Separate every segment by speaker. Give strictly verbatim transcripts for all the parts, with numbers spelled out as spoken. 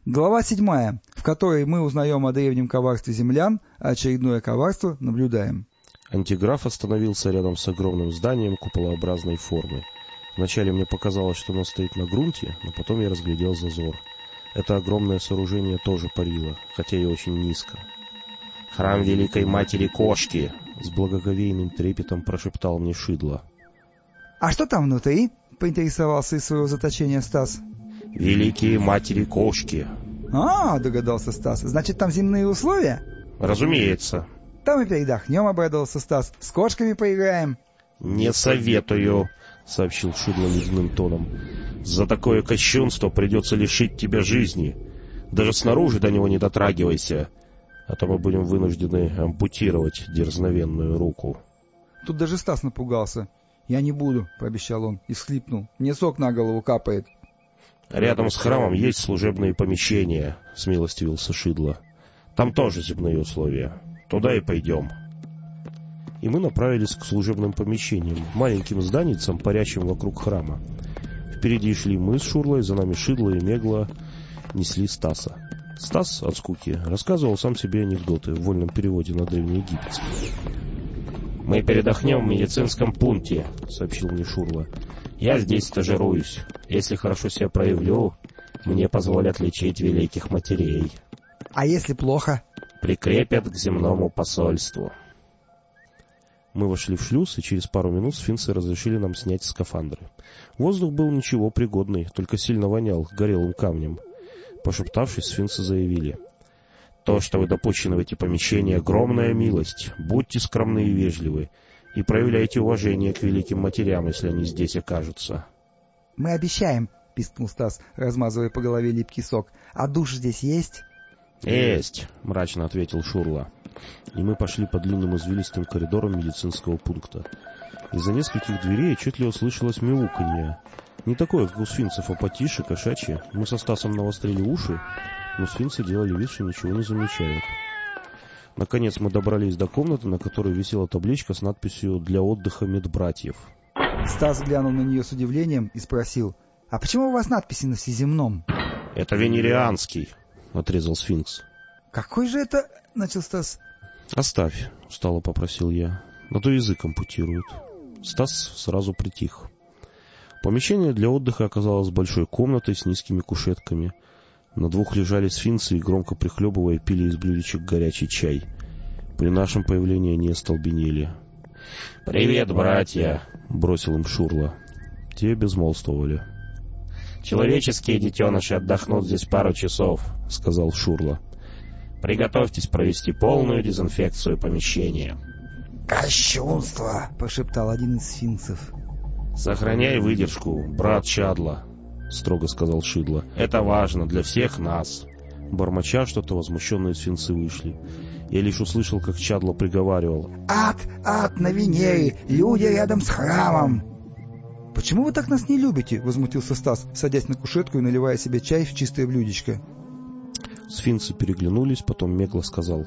Speaker 1: Глава седьмая, в которой мы узнаем о древнем коварстве землян, а очередное коварство наблюдаем.
Speaker 2: Антиграф остановился рядом с огромным зданием куполообразной формы. Вначале мне показалось, что оно стоит на грунте, но потом я разглядел зазор. Это огромное сооружение тоже парило, хотя и очень низко.
Speaker 3: «Храм Великой Матери Кошки!»
Speaker 2: — с благоговейным трепетом прошептал мне Шидло.
Speaker 1: «А что там внутри?» — поинтересовался из своего заточения Стас.
Speaker 3: «Великие Матери Кошки!»
Speaker 1: «А, — догадался Стас, — значит, там земные условия?»
Speaker 3: «Разумеется».
Speaker 1: «Там и передохнем», — обрадовался Стас. «С кошками поиграем».
Speaker 3: «Не советую», — сообщил Шидло ледяным тоном. «За такое кощунство придется лишить тебя жизни. Даже снаружи до него не дотрагивайся, а то мы будем вынуждены ампутировать дерзновенную руку».
Speaker 1: Тут даже Стас напугался. «Я не буду», — пообещал он и всхлипнул. «Мне сок на голову капает».
Speaker 3: «Рядом с храмом есть служебные помещения», — смилостивился Шидло. «Там тоже земные условия. Туда и пойдем».
Speaker 2: И мы направились к служебным помещениям, маленьким зданицам, парящим вокруг храма. Впереди шли мы с Шурлой, за нами Шидло и Мегла несли Стаса. Стас от скуки рассказывал сам себе анекдоты в вольном переводе на древнеегипетский.
Speaker 3: «Мы передохнем в медицинском пункте», — сообщил мне Шурло. «Я здесь стажируюсь. Если хорошо себя проявлю, мне позволят лечить великих матерей».
Speaker 1: «А если плохо?»
Speaker 3: «Прикрепят к земному посольству».
Speaker 2: Мы вошли в шлюз, и через пару минут сфинксы разрешили нам снять скафандры. Воздух был ничего пригодный, только сильно вонял горелым камнем. Пошептавшись, сфинксы заявили:
Speaker 3: «То, что вы допущены в эти помещения, огромная милость. Будьте скромны и вежливы, и проявляйте уважение к великим матерям, если они здесь окажутся».
Speaker 1: «Мы обещаем», — пискнул Стас, размазывая по голове липкий сок. «А душ здесь есть?»
Speaker 3: «Есть», —
Speaker 2: мрачно ответил Шурло. И мы пошли по длинным извилистым коридорам медицинского пункта. Из-за нескольких дверей отчетливо слышалось мяуканье. Не такое, как у сфинксов, а потише, кошачье. Мы со Стасом навострили уши, но сфинксы делали вид, что ничего не замечают. Наконец мы добрались до комнаты, на которой висела табличка с надписью «Для отдыха медбратьев».
Speaker 1: Стас глянул на нее с удивлением и спросил: «А почему у вас надписи на всеземном?»
Speaker 3: «Это венерианский»,
Speaker 2: — отрезал сфинкс.
Speaker 1: «Какой же это...» — начал Стас.
Speaker 2: «Оставь», — устало попросил я, — «а то язык ампутируют». Стас сразу притих. Помещение для отдыха оказалось большой комнатой с низкими кушетками. На двух лежали сфинксы и, громко прихлебывая, пили из блюдечек горячий чай. При нашем появлении они остолбенели.
Speaker 3: «Привет, братья!»
Speaker 2: — бросил им Шурло. Те безмолвствовали.
Speaker 3: «Человеческие детеныши отдохнут здесь пару часов», — сказал Шурло. «Приготовьтесь провести полную дезинфекцию помещения».
Speaker 1: «Кощунство!» — прошептал один из сфинксов.
Speaker 3: «Сохраняй выдержку, брат Чадла», — строго сказал Шидло. «Это важно для всех нас».
Speaker 2: Бормоча что-то, возмущенные сфинксы вышли. Я лишь услышал, как Чадло приговаривал:
Speaker 1: «Ад, ад на Венере! Люди рядом с храмом!» «Почему вы так нас не любите?» — возмутился Стас, садясь на кушетку и наливая себе чай в чистое блюдечко.
Speaker 2: Сфинксы переглянулись, потом Мегла сказал: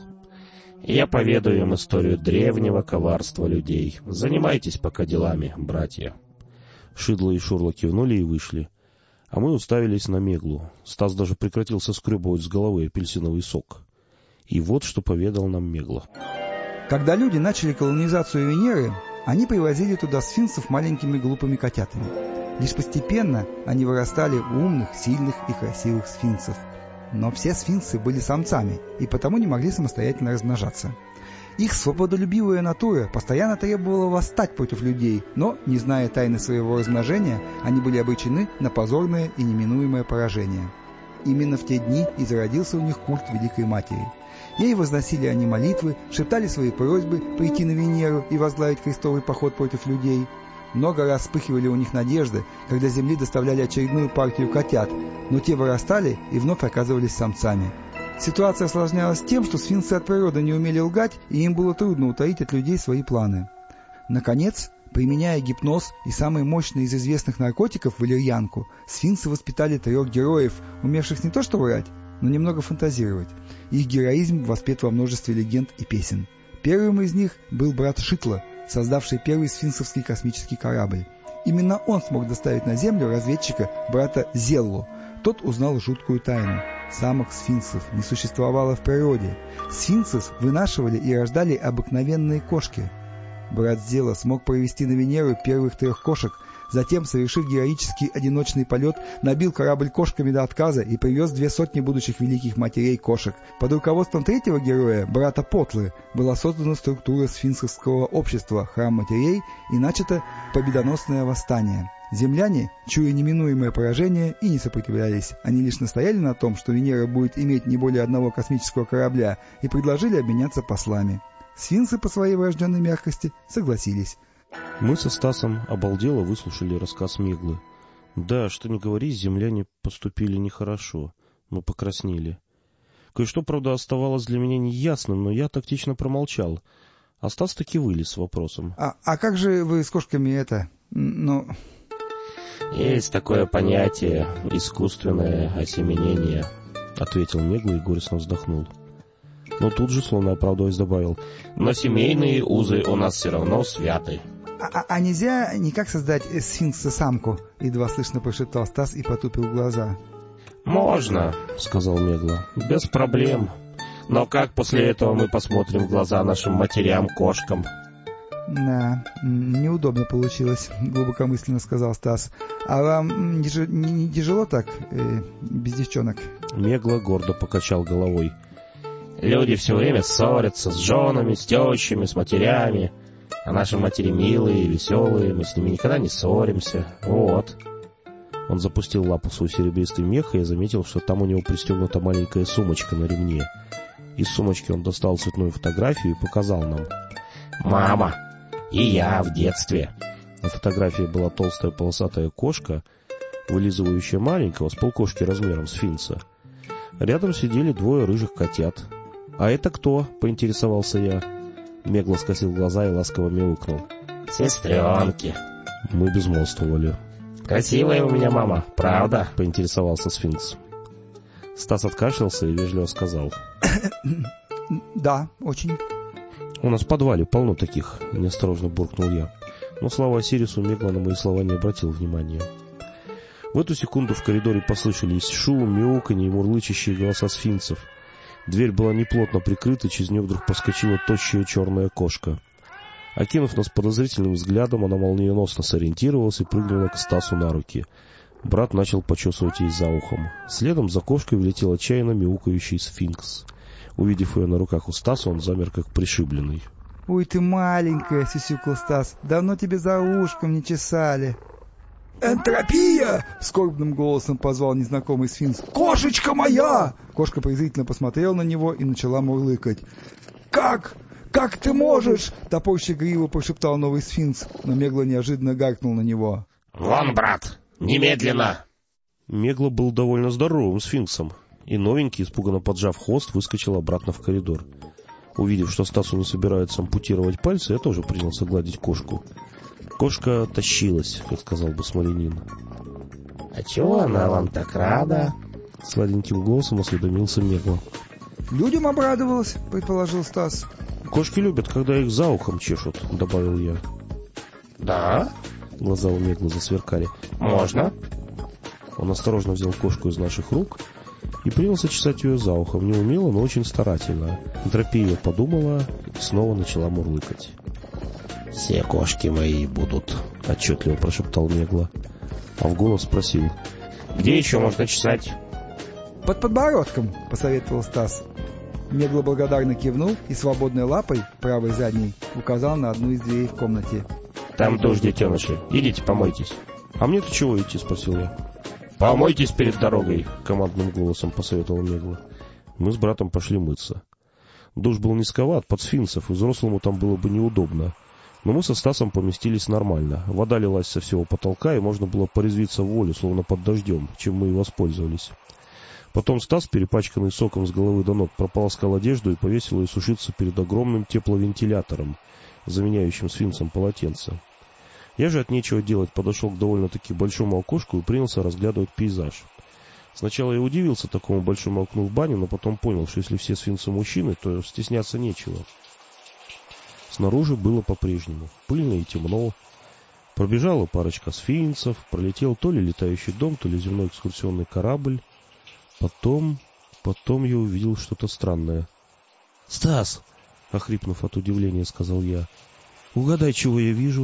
Speaker 3: «Я поведаю им историю древнего коварства людей. Занимайтесь пока делами, братья».
Speaker 2: Шидло и Шурло кивнули и вышли. А мы уставились на Меглу. Стас даже прекратил соскребывать с головы апельсиновый сок. И вот что поведал нам Мегла.
Speaker 1: Когда люди начали колонизацию Венеры, они привозили туда сфинксов маленькими глупыми котятами. Лишь постепенно они вырастали в умных, сильных и красивых сфинксов. Но все сфинксы были самцами и потому не могли самостоятельно размножаться. Их свободолюбивая натура постоянно требовала восстать против людей, но, не зная тайны своего размножения, они были обречены на позорное и неминуемое поражение. Именно в те дни и зародился у них культ Великой Матери. Ей возносили они молитвы, шептали свои просьбы прийти на Венеру и возглавить крестовый поход против людей. Много раз вспыхивали у них надежды, когда с земли доставляли очередную партию котят, но те вырастали и вновь оказывались самцами. Ситуация осложнялась тем, что сфинксы от природы не умели лгать, и им было трудно утаить от людей свои планы. Наконец, применяя гипноз и самый мощный из известных наркотиков — валерьянку, сфинксы воспитали трех героев, умевших не то что врать, но немного фантазировать. Их героизм воспет во множестве легенд и песен. Первым из них был брат Шитла, создавший первый сфинксовский космический корабль. Именно он смог доставить на Землю разведчика брата Зеллу. Тот узнал жуткую тайну. Самых сфинксов не существовало в природе. Сфинксов вынашивали и рождали обыкновенные кошки. Брат Зела смог провести на Венеру первых трех кошек, затем, совершив героический одиночный полет, набил корабль кошками до отказа и привез две сотни будущих великих матерей кошек. Под руководством третьего героя, брата Потлы, была создана структура сфинксовского общества «Храм матерей» и начато победоносное восстание. Земляне, чуя неминуемое поражение, и не сопротивлялись. Они лишь настояли на том, что Венера будет иметь не более одного космического корабля, и предложили обменяться послами. Сфинксы по своей врожденной мягкости согласились.
Speaker 2: Мы со Стасом обалдело выслушали рассказ Меглы. Да, что ни говори, земляне поступили нехорошо. Мы покраснели. Кое-что, правда, оставалось для меня неясным, но я тактично промолчал. А Стас таки вылез с вопросом.
Speaker 1: А, а как же вы с кошками это... ну...
Speaker 3: Есть такое понятие — искусственное осеменение,
Speaker 2: — ответил Мегла и горестно вздохнул. Но тут же, словно оправдываясь, добавил:
Speaker 3: но семейные узы у нас все равно святы.
Speaker 1: А, а нельзя никак создать сфинкса-самку? Едва слышно прошептал Стас и потупил глаза.
Speaker 3: Можно, сказал Мегла, без проблем. Но как после этого мы посмотрим в глаза нашим матерям-кошкам?
Speaker 1: Да, неудобно получилось, глубокомысленно сказал Стас. А вам не, не, не тяжело так, э, без девчонок?
Speaker 2: Мегла гордо покачал головой.
Speaker 3: Люди все время ссорятся с женами, с тещами, с матерями. А наши матери милые и веселые, мы с ними никогда не ссоримся. Вот.
Speaker 2: Он запустил лапу в свой серебристый мех, и я заметил, что там у него пристегнута маленькая сумочка на ремне. Из сумочки он достал цветную фотографию и показал нам.
Speaker 3: «Мама, и я в детстве».
Speaker 2: На фотографии была толстая полосатая кошка, вылизывающая маленького с полкошки размером сфинкса. Рядом сидели двое рыжих котят. «А это кто?» — поинтересовался я. Мегла скосил глаза и ласково мяукнул.
Speaker 3: «Сестренки».
Speaker 2: Мы безмолвствовали.
Speaker 3: «Красивая у меня мама, правда?»
Speaker 2: — поинтересовался сфинкс. Стас откашлялся и вежливо сказал.
Speaker 1: «Да, очень».
Speaker 2: «У нас в подвале полно таких», — неосторожно буркнул я. Но слава Осирису, Мегла на мои слова не обратил внимания. В эту секунду в коридоре послышались шум, мяуканье и мурлычащие голоса сфинксов. Дверь была неплотно прикрыта, через нее вдруг проскочила тощая черная кошка. Окинув нас подозрительным взглядом, она молниеносно сориентировалась и прыгнула к Стасу на руки. Брат начал почесывать ей за ухом. Следом за кошкой влетел отчаянно мяукающий сфинкс. Увидев ее на руках у Стаса, он замер как пришибленный.
Speaker 1: «Ой, ты маленькая!» — сисюкал Стас. «Давно тебе за ушком не чесали». «Энтропия!» — скорбным голосом позвал незнакомый сфинкс. «Кошечка моя!» Кошка презрительно посмотрела на него и начала мурлыкать. «Как? Как ты можешь?» — топорщик гриву прошептал новый сфинкс, но Мегла неожиданно гаркнул на него.
Speaker 3: «Вон, брат! Немедленно!»
Speaker 2: Мегла был довольно здоровым сфинксом, и новенький, испуганно поджав хвост, выскочил обратно в коридор. Увидев, что Стасу не собирается ампутировать пальцы, я тоже принялся гладить кошку. Кошка тащилась, как сказал бы Смоленин.
Speaker 3: «А чего она вам так рада?»
Speaker 2: — сладеньким голосом осведомился Мегла.
Speaker 1: «Людям обрадовалась», — предположил Стас.
Speaker 2: «Кошки любят, когда их за ухом чешут», — добавил я.
Speaker 3: «Да?»
Speaker 2: — глаза у Меглы засверкали.
Speaker 3: «Можно?»
Speaker 2: Он осторожно взял кошку из наших рук и принялся чесать ее за ухом, неумело, но очень старательно. Энтропия подумала и снова начала мурлыкать.
Speaker 3: «Все кошки мои будут»,
Speaker 2: — отчетливо прошептал Мегла, а в голос спросил.
Speaker 3: «Где еще можно чесать?»
Speaker 1: «Под подбородком», — посоветовал Стас. Мегла благодарно кивнул и свободной лапой, правой задней, указал на одну из дверей в комнате.
Speaker 3: «Там душ, детеныши. Идите, помойтесь».
Speaker 2: «А мне-то чего идти?» — спросил я.
Speaker 3: «Помойтесь перед дорогой»,
Speaker 2: — командным голосом посоветовал Мегла. Мы с братом пошли мыться. Душ был низковат, под сфинксов, и взрослому там было бы неудобно. Но мы со Стасом поместились нормально. Вода лилась со всего потолка, и можно было порезвиться в волю, словно под дождем, чем мы и воспользовались. Потом Стас, перепачканный соком с головы до ног, прополоскал одежду и повесил ее сушиться перед огромным тепловентилятором, заменяющим сфинксом полотенце. Я же от нечего делать подошел к довольно-таки большому окошку и принялся разглядывать пейзаж. Сначала я удивился такому большому окну в бане, но потом понял, что если все сфинксы мужчины, то стесняться нечего. Снаружи было по-прежнему пыльно и темно. Пробежала парочка сфинксов, пролетел то ли летающий дом, то ли земной экскурсионный корабль. Потом Потом я увидел что-то странное. «Стас!» — охрипнув от удивления, сказал я. «Угадай, чего я вижу?»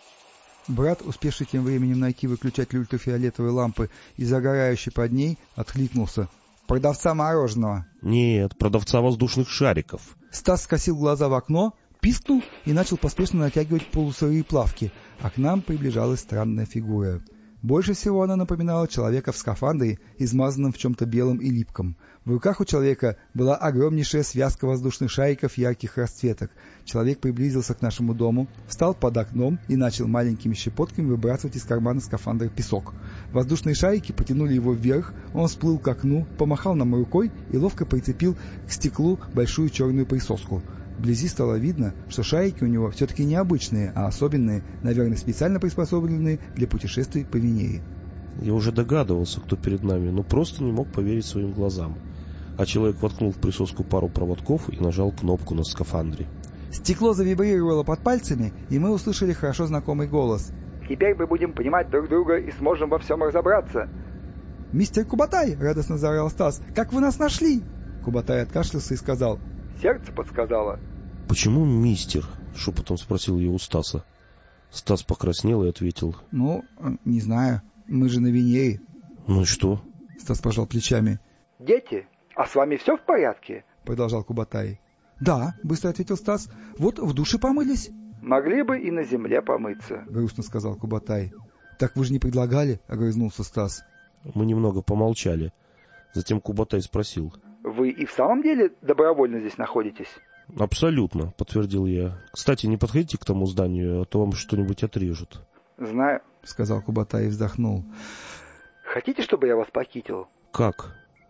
Speaker 1: Брат, успевший тем временем найти выключатель ультрафиолетовой лампы и загорающий под ней, откликнулся. «Продавца мороженого».
Speaker 2: «Нет, продавца воздушных шариков».
Speaker 1: Стас скосил глаза в окно, пискнул и начал поспешно натягивать полусырые плавки, а к нам приближалась странная фигура. Больше всего она напоминала человека в скафандре, измазанном в чем-то белом и липком. В руках у человека была огромнейшая связка воздушных шариков ярких расцветок. Человек приблизился к нашему дому, встал под окном и начал маленькими щепотками выбрасывать из кармана скафандра песок. Воздушные шарики потянули его вверх, он всплыл к окну, помахал нам рукой и ловко прицепил к стеклу большую черную присоску. Вблизи стало видно, что шарики у него все-таки необычные, а особенные, наверное, специально приспособленные для путешествий по Венере.
Speaker 2: Я уже догадывался, кто перед нами, но просто не мог поверить своим глазам. А человек воткнул в присоску пару проводков и нажал кнопку на скафандре.
Speaker 1: Стекло завибрировало под пальцами, и мы услышали хорошо знакомый голос.
Speaker 4: «Теперь мы будем понимать друг друга и сможем во всем разобраться».
Speaker 1: «Мистер Кубатай!» — радостно заорал Стас. «Как вы нас нашли?» Кубатай откашлялся и сказал.
Speaker 4: «Сердце подсказало».
Speaker 2: «Почему мистер?» — шепотом спросил я у Стаса. Стас покраснел и ответил.
Speaker 1: «Ну, не знаю. Мы же на Венере».
Speaker 2: «Ну и что?»
Speaker 1: Стас пожал плечами.
Speaker 4: «Дети, а с вами все в порядке?»
Speaker 1: — продолжал Кубатай. «Да», — быстро ответил Стас. «Вот в душе помылись».
Speaker 4: «Могли бы и на земле помыться»,
Speaker 1: — грустно сказал Кубатай. «Так вы же не предлагали?» — огрызнулся Стас.
Speaker 2: Мы немного помолчали. Затем Кубатай спросил.
Speaker 4: «Вы и в самом деле добровольно здесь находитесь?»
Speaker 2: «Абсолютно», — подтвердил я. «Кстати, не подходите к тому зданию, а то вам что-нибудь отрежут».
Speaker 4: «Знаю»,
Speaker 1: — сказал Кубатай и вздохнул.
Speaker 4: «Хотите, чтобы я вас похитил?»
Speaker 2: «Как?»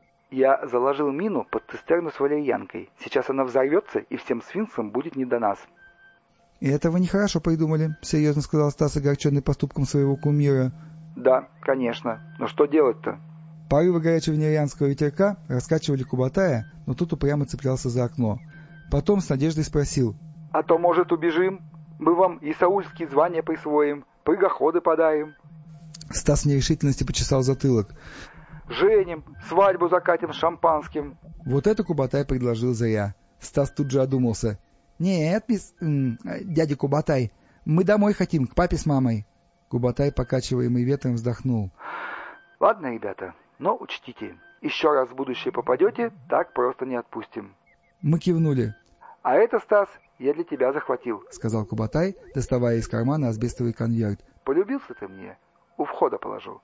Speaker 4: «Я заложил мину под цистерну с валерьянкой. Сейчас она взорвется, и всем сфинксам будет не до нас».
Speaker 1: «И это вы нехорошо придумали», — серьезно сказал Стас, огорченный поступком своего кумира.
Speaker 4: «Да, конечно. Но что делать-то?»
Speaker 1: Порывы горячего венерианского ветерка раскачивали Кубатая, но тут упрямо цеплялся за окно. Потом с надеждой спросил.
Speaker 4: «А то, может, убежим? Мы вам исаульские звания присвоим, прыгоходы подарим».
Speaker 1: Стас в нерешительности почесал затылок.
Speaker 4: «Женим, свадьбу закатим с шампанским».
Speaker 1: Вот это Кубатай предложил зря. Стас тут же одумался. «Нет, мисс... М, дядя Кубатай, мы домой хотим, к папе с мамой». Кубатай, покачиваемый ветром, вздохнул.
Speaker 4: «Ладно, ребята, но учтите, еще раз в будущее попадете, так просто не отпустим».
Speaker 1: Мы кивнули.
Speaker 4: «А это, Стас, я для тебя захватил», —
Speaker 1: сказал Кубатай, доставая из кармана асбестовый конверт.
Speaker 4: «Полюбился ты мне? У входа положу».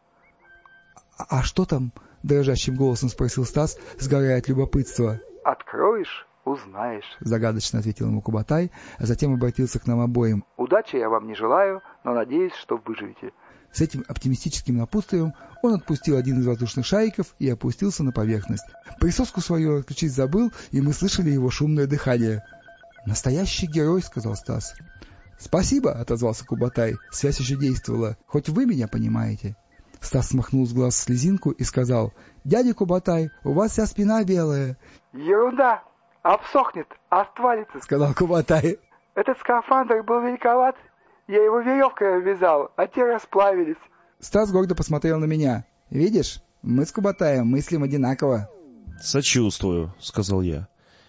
Speaker 1: «А, а что там?» — дрожащим голосом спросил Стас, сгорая от любопытства.
Speaker 4: «Откроешь, узнаешь», —
Speaker 1: загадочно ответил ему Кубатай, а затем обратился к нам обоим.
Speaker 4: «Удачи я вам не желаю, но надеюсь, что выживете».
Speaker 1: С этим оптимистическим напутствием он отпустил один из воздушных шариков и опустился на поверхность. Присоску свою отключить забыл, и мы слышали его шумное дыхание. «Настоящий герой», — сказал Стас. «Спасибо», — отозвался Кубатай. «Связь еще действовала. Хоть вы меня понимаете». Стас смахнул с глаз слезинку и сказал. «Дядя Кубатай, у вас вся спина белая».
Speaker 4: «Ерунда! Обсохнет, отвалится», —
Speaker 1: сказал Кубатай.
Speaker 4: «Этот скафандр был великоват. Я его веревкой обвязал, а те расплавились».
Speaker 1: Стас гордо посмотрел на меня. «Видишь, мы с Кубатаем мыслим одинаково».
Speaker 2: «Сочувствую», — сказал я.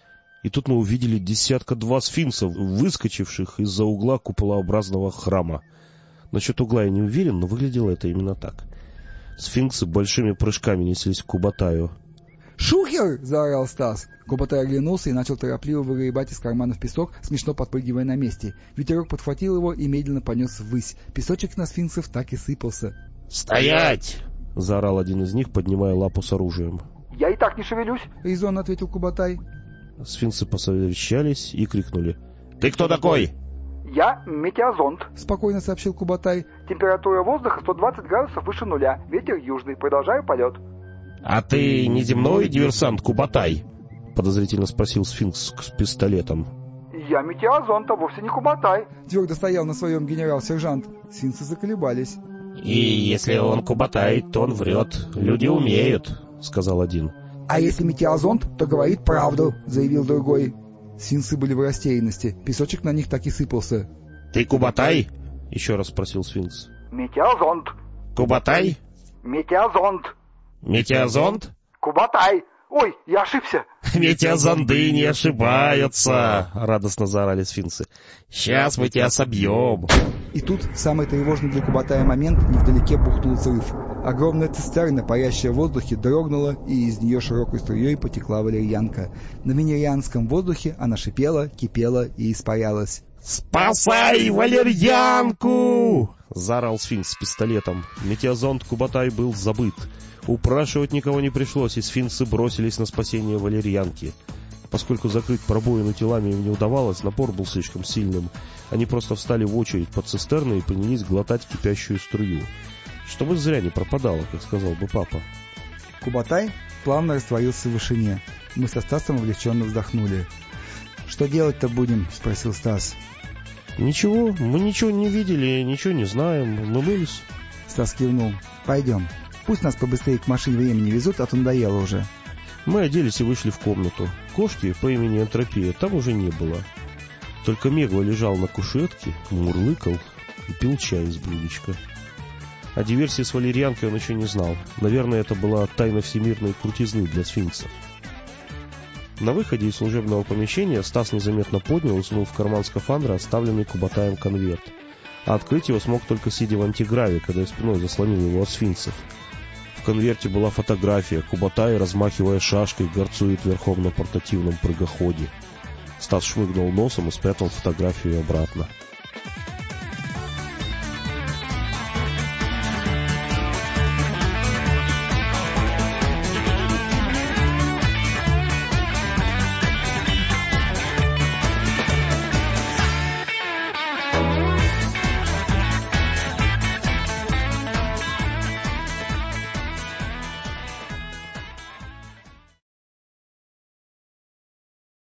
Speaker 2: И тут мы увидели десятка-два сфинксов, выскочивших из-за угла куполообразного храма. Насчет угла я не уверен, но выглядело это именно так. Сфинксы большими прыжками неслись к Кубатаю.
Speaker 1: «Шухер!» — заорал Стас. Кубатай оглянулся и начал торопливо выгребать из карманов песок, смешно подпрыгивая на месте. Ветерок подхватил его и медленно понес ввысь. Песочек на сфинксов так и сыпался.
Speaker 3: «Стоять!»
Speaker 2: — заорал один из них, поднимая лапу с оружием.
Speaker 4: «Я и так не шевелюсь!»
Speaker 1: — резонно ответил Кубатай.
Speaker 2: Сфинксы посовещались и крикнули.
Speaker 3: «Ты кто такой?»
Speaker 4: «Я метеозонд»,
Speaker 1: — спокойно сообщил Кубатай.
Speaker 4: «Температура воздуха сто двадцать градусов выше нуля, ветер южный, продолжаю полет».
Speaker 3: «А ты не земной диверсант Кубатай?»
Speaker 2: — подозрительно спросил сфинкс с пистолетом.
Speaker 4: «Я метеозонд, а вовсе не Кубатай»,
Speaker 1: — твердо стоял на своем генерал-сержант. Сфинксы заколебались.
Speaker 3: «И если он Кубатай, то он врет. Люди умеют», — сказал один.
Speaker 1: «А если метеозонд, то говорит правду», — заявил другой. Сфинксы были в растерянности. Песочек на них так и сыпался.
Speaker 3: «Ты Кубатай?»
Speaker 2: — еще раз спросил сфинкс.
Speaker 4: «Метеозонд».
Speaker 3: «Кубатай?»
Speaker 4: «Метеозонд».
Speaker 3: «Метеозонд?»
Speaker 4: «Кубатай. Ой, я ошибся!
Speaker 3: Метеозонды не ошибаются! Радостно заорали сфинксы. Сейчас мы тебя собьем!
Speaker 1: И тут, самый тревожный для Кубатая момент, невдалеке бухнул взрыв. Огромная цистерна, парящая в воздухе, дрогнула, и из нее широкой струей потекла валерьянка. На венерианском воздухе она шипела, кипела и испарялась.
Speaker 3: «Спасай валерьянку!» — заорал сфинкс с пистолетом. Метеозонд Кубатай был забыт. Упрашивать никого не пришлось, и сфинксы бросились на спасение валерьянки. Поскольку закрыть пробоину телами им не удавалось, напор был слишком сильным. Они просто встали в очередь под цистерной и принялись глотать кипящую струю. Чтобы зря не пропадало, как сказал бы папа.
Speaker 1: Кубатай плавно растворился в вышине. Мы со Стасом увлеченно вздохнули. «Что делать-то будем?» — спросил Стас.
Speaker 3: «Ничего, мы ничего не видели, ничего не знаем, мы мылись».
Speaker 1: Стас кивнул. «Пойдем. Пусть нас побыстрее к машине времени везут, а то надоело уже».
Speaker 3: Мы оделись и вышли в комнату. Кошки по имени Энтропия там уже не было. Только Мегла лежал на кушетке, мурлыкал и пил чай из блюдечка. О диверсии с валерьянкой он еще не знал. Наверное, это была тайна всемирной крутизны для сфинксов. На выходе из служебного помещения Стас незаметно поднял и сунул в карман скафандра оставленный Кубатаем конверт. А открыть его смог только сидя в антиграве, когда я спиной заслонил его от сфинксов. В конверте была фотография. Кубатай, размахивая шашкой, горцует верхом на портативном прыгоходе. Стас шмыгнул носом и спрятал фотографию обратно.